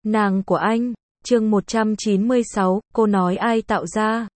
Nàng của anh, chương 196, cô nói ai tạo ra.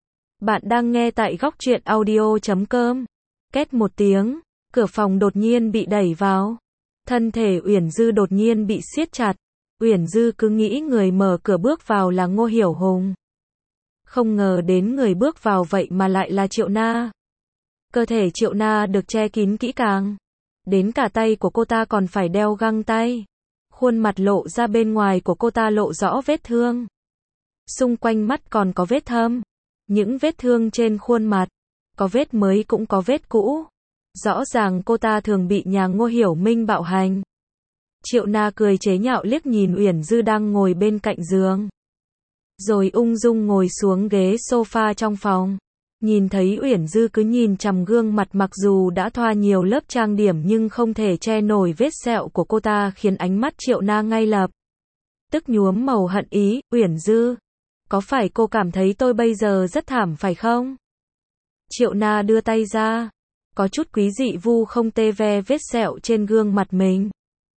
Bạn đang nghe tại góc truyện audio.com. Két một tiếng, cửa phòng đột nhiên bị đẩy vào. Thân thể Uyển Dư đột nhiên bị siết chặt. Uyển Dư cứ nghĩ người mở cửa bước vào là Ngô Hiểu Hùng. Không ngờ đến người bước vào vậy mà lại là Triệu Na. Cơ thể Triệu Na được che kín kỹ càng. Đến cả tay của cô ta còn phải đeo găng tay. Khuôn mặt lộ ra bên ngoài của cô ta lộ rõ vết thương. Xung quanh mắt còn có vết thâm. Những vết thương trên khuôn mặt, có vết mới cũng có vết cũ. Rõ ràng cô ta thường bị nhà Ngô Hiểu Minh bạo hành. Triệu Na cười chế nhạo liếc nhìn Uyển Dư đang ngồi bên cạnh giường. Rồi ung dung ngồi xuống ghế sofa trong phòng. Nhìn thấy Uyển Dư cứ nhìn chằm gương mặt mặc dù đã thoa nhiều lớp trang điểm nhưng không thể che nổi vết sẹo của cô ta khiến ánh mắt Triệu Na ngay lập tức nhuốm màu hận ý. Uyển Dư, có phải cô cảm thấy tôi bây giờ rất thảm phải không? Triệu Na đưa tay ra, có chút quý dị vu không tê ve vết sẹo trên gương mặt mình.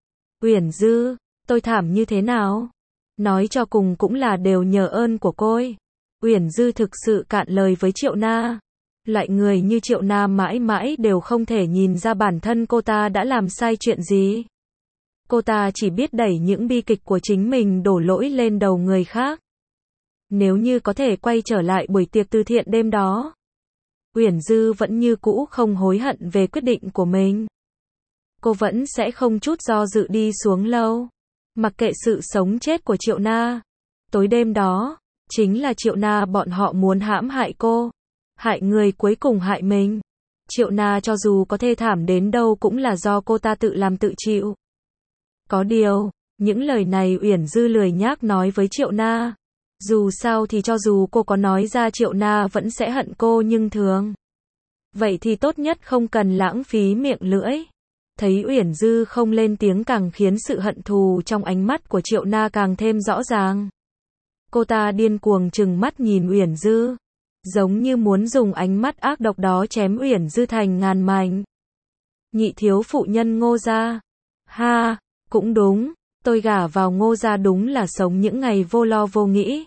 Uyển Dư, tôi thảm như thế nào? Nói cho cùng cũng là đều nhờ ơn của cô. Uyển Dư thực sự cạn lời với Triệu Na. Loại người như Triệu Na mãi mãi đều không thể nhìn ra bản thân cô ta đã làm sai chuyện gì. Cô ta chỉ biết đẩy những bi kịch của chính mình đổ lỗi lên đầu người khác. Nếu như có thể quay trở lại buổi tiệc từ thiện đêm đó, Uyển Dư vẫn như cũ không hối hận về quyết định của mình. Cô vẫn sẽ không chút do dự đi xuống lâu. Mặc kệ sự sống chết của Triệu Na. Tối đêm đó, chính là Triệu Na bọn họ muốn hãm hại cô. Hại người cuối cùng hại mình. Triệu Na cho dù có thê thảm đến đâu cũng là do cô ta tự làm tự chịu. Có điều, những lời này Uyển Dư lười nhác nói với Triệu Na. Dù sao thì cho dù cô có nói ra Triệu Na vẫn sẽ hận cô nhưng thường. Vậy thì tốt nhất không cần lãng phí miệng lưỡi. Thấy Uyển Dư không lên tiếng càng khiến sự hận thù trong ánh mắt của Triệu Na càng thêm rõ ràng. Cô ta điên cuồng trừng mắt nhìn Uyển Dư, giống như muốn dùng ánh mắt ác độc đó chém Uyển Dư thành ngàn mảnh. Nhị thiếu phụ nhân Ngô gia. Ha, cũng đúng, tôi gả vào Ngô gia đúng là sống những ngày vô lo vô nghĩ.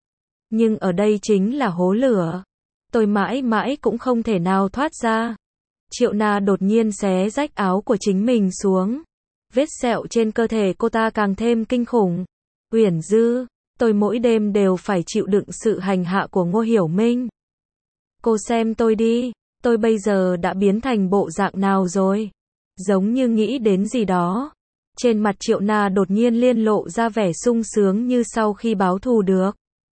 Nhưng ở đây chính là hố lửa. Tôi mãi mãi cũng không thể nào thoát ra. Triệu Na đột nhiên xé rách áo của chính mình xuống. Vết sẹo trên cơ thể cô ta càng thêm kinh khủng. Uyển Dư, tôi mỗi đêm đều phải chịu đựng sự hành hạ của Ngô Hiểu Minh. Cô xem tôi đi, tôi bây giờ đã biến thành bộ dạng nào rồi? Giống như nghĩ đến gì đó. Trên mặt Triệu Na đột nhiên liên lộ ra vẻ sung sướng như sau khi báo thù được.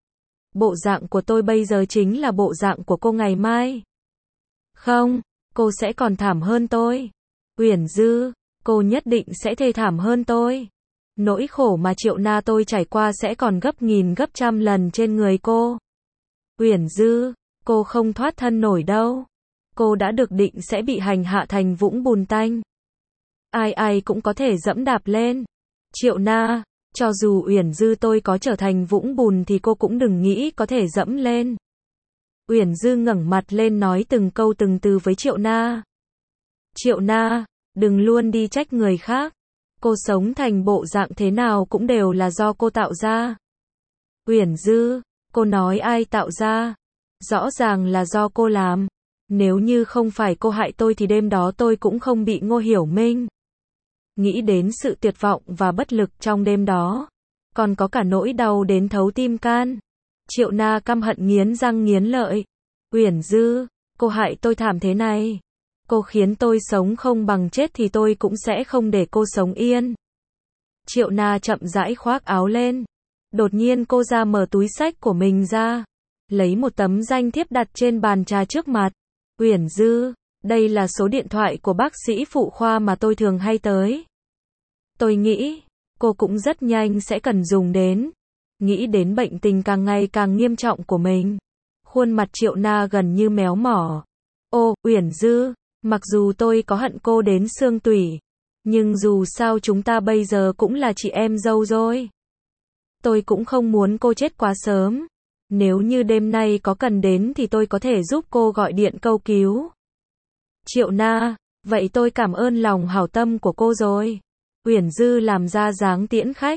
Bộ dạng của tôi bây giờ chính là bộ dạng của cô ngày mai. Không, cô sẽ còn thảm hơn tôi. Uyển Dư, cô nhất định sẽ thê thảm hơn tôi. Nỗi khổ mà Triệu Na tôi trải qua sẽ còn gấp nghìn gấp trăm lần trên người cô. Uyển Dư, cô không thoát thân nổi đâu. Cô đã được định sẽ bị hành hạ thành vũng bùn tanh. Ai ai cũng có thể dẫm đạp lên. Triệu Na, cho dù Uyển Dư tôi có trở thành vũng bùn thì cô cũng đừng nghĩ có thể dẫm lên. Uyển Dư ngẩng mặt lên nói từng câu từng từ với Triệu Na. Triệu Na, đừng luôn đi trách người khác. Cô sống thành bộ dạng thế nào cũng đều là do cô tạo ra. Uyển Dư, cô nói ai tạo ra? Rõ ràng là do cô làm. Nếu như không phải cô hại tôi thì đêm đó tôi cũng không bị Ngô Hiểu Minh. Nghĩ đến sự tuyệt vọng và bất lực trong đêm đó, còn có cả nỗi đau đến thấu tim can. Triệu Na căm hận nghiến răng nghiến lợi. Uyển Dư, cô hại tôi thảm thế này. Cô khiến tôi sống không bằng chết thì tôi cũng sẽ không để cô sống yên. Triệu Na chậm rãi khoác áo lên. Đột nhiên cô ra mở túi xách của mình ra. Lấy một tấm danh thiếp đặt trên bàn trà trước mặt. Uyển Dư, đây là số điện thoại của bác sĩ phụ khoa mà tôi thường hay tới. Tôi nghĩ, cô cũng rất nhanh sẽ cần dùng đến. Nghĩ đến bệnh tình càng ngày càng nghiêm trọng của mình. Khuôn mặt Triệu Na gần như méo mỏ. Ô, Uyển Dư, mặc dù tôi có hận cô đến xương tủy, nhưng dù sao chúng ta bây giờ cũng là chị em dâu rồi. Tôi cũng không muốn cô chết quá sớm. Nếu như đêm nay có cần đến thì tôi có thể giúp cô gọi điện cầu cứu. Triệu Na, vậy tôi cảm ơn lòng hảo tâm của cô rồi. Uyển Dư làm ra dáng tiễn khách.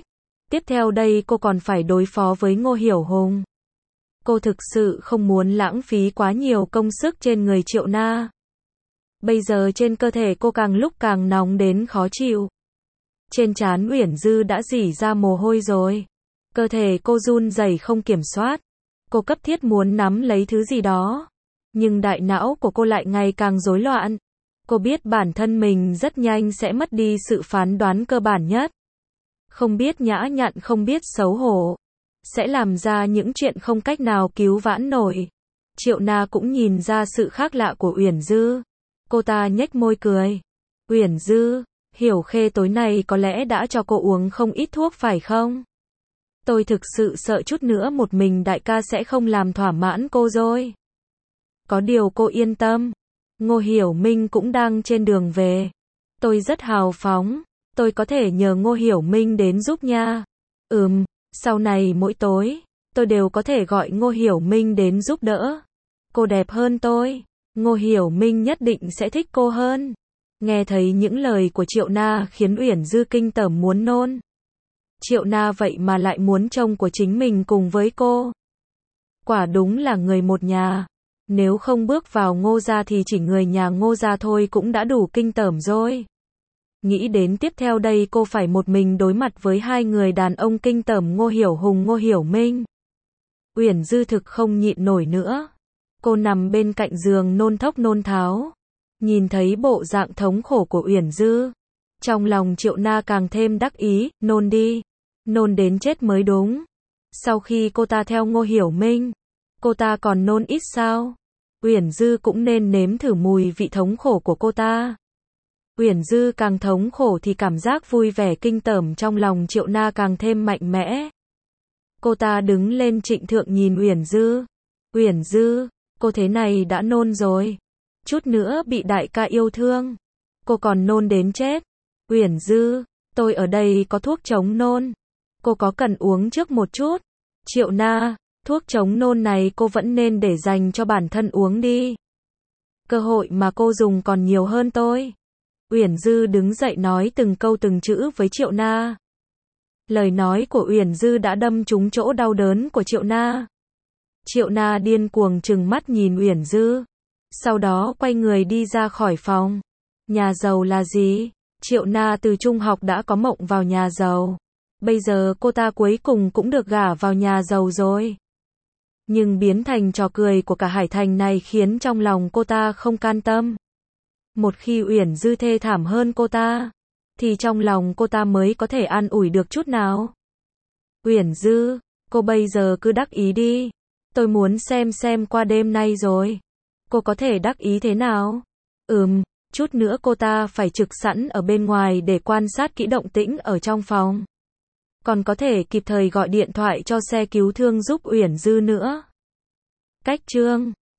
Tiếp theo đây cô còn phải đối phó với Ngô Hiểu Hùng. Cô thực sự không muốn lãng phí quá nhiều công sức trên người Triệu Na. Bây giờ trên cơ thể cô càng lúc càng nóng đến khó chịu. Trên trán Uyển Dư đã rỉ ra mồ hôi rồi. Cơ thể cô run rẩy không kiểm soát. Cô cấp thiết muốn nắm lấy thứ gì đó. Nhưng đại não của cô lại ngày càng rối loạn. Cô biết bản thân mình rất nhanh sẽ mất đi sự phán đoán cơ bản nhất. Không biết nhã nhặn, không biết xấu hổ. Sẽ làm ra những chuyện không cách nào cứu vãn nổi. Triệu Na cũng nhìn ra sự khác lạ của Uyển Dư. Cô ta nhếch môi cười. Uyển Dư, Hiểu Khê tối nay có lẽ đã cho cô uống không ít thuốc phải không? Tôi thực sự sợ chút nữa một mình đại ca sẽ không làm thỏa mãn cô rồi. Có điều cô yên tâm. Ngô Hiểu Minh cũng đang trên đường về. Tôi rất hào phóng. Tôi có thể nhờ Ngô Hiểu Minh đến giúp nha. Sau này mỗi tối, tôi đều có thể gọi Ngô Hiểu Minh đến giúp đỡ. Cô đẹp hơn tôi. Ngô Hiểu Minh nhất định sẽ thích cô hơn. Nghe thấy những lời của Triệu Na khiến Uyển Dư kinh tởm muốn nôn. Triệu Na vậy mà lại muốn chồng của chính mình cùng với cô. Quả đúng là người một nhà. Nếu không bước vào Ngô gia thì chỉ người nhà Ngô gia thôi cũng đã đủ kinh tởm rồi. Nghĩ đến tiếp theo đây cô phải một mình đối mặt với hai người đàn ông kinh tởm Ngô Hiểu Hùng, Ngô Hiểu Minh. Uyển Dư thực không nhịn nổi nữa. Cô nằm bên cạnh giường nôn thốc nôn tháo. Nhìn thấy bộ dạng thống khổ của Uyển Dư. Trong lòng Triệu Na càng thêm đắc ý, nôn đi. Nôn đến chết mới đúng. Sau khi cô ta theo Ngô Hiểu Minh, cô ta còn nôn ít sao? Uyển Dư cũng nên nếm thử mùi vị thống khổ của cô ta. Uyển Dư càng thống khổ thì cảm giác vui vẻ kinh tởm trong lòng Triệu Na càng thêm mạnh mẽ. Cô ta đứng lên trịnh thượng nhìn Uyển Dư. Uyển Dư, cô thế này đã nôn rồi. Chút nữa bị đại ca yêu thương. Cô còn nôn đến chết. Uyển Dư, tôi ở đây có thuốc chống nôn. Cô có cần uống trước một chút? Triệu Na, thuốc chống nôn này cô vẫn nên để dành cho bản thân uống đi. Cơ hội mà cô dùng còn nhiều hơn tôi. Uyển Dư đứng dậy nói từng câu từng chữ với Triệu Na. Lời nói của Uyển Dư đã đâm trúng chỗ đau đớn của Triệu Na. Triệu Na điên cuồng trừng mắt nhìn Uyển Dư. Sau đó quay người đi ra khỏi phòng. Nhà giàu là gì? Triệu Na từ trung học đã có mộng vào nhà giàu. Bây giờ cô ta cuối cùng cũng được gả vào nhà giàu rồi. Nhưng biến thành trò cười của cả Hải Thành này khiến trong lòng cô ta không can tâm. Một khi Uyển Dư thê thảm hơn cô ta, thì trong lòng cô ta mới có thể an ủi được chút nào. Uyển Dư, cô bây giờ cứ đắc ý đi. Tôi muốn xem qua đêm nay rồi. Cô có thể đắc ý thế nào? Chút nữa cô ta phải trực sẵn ở bên ngoài để quan sát kỹ động tĩnh ở trong phòng. Còn có thể kịp thời gọi điện thoại cho xe cứu thương giúp Uyển Dư nữa. Cách chương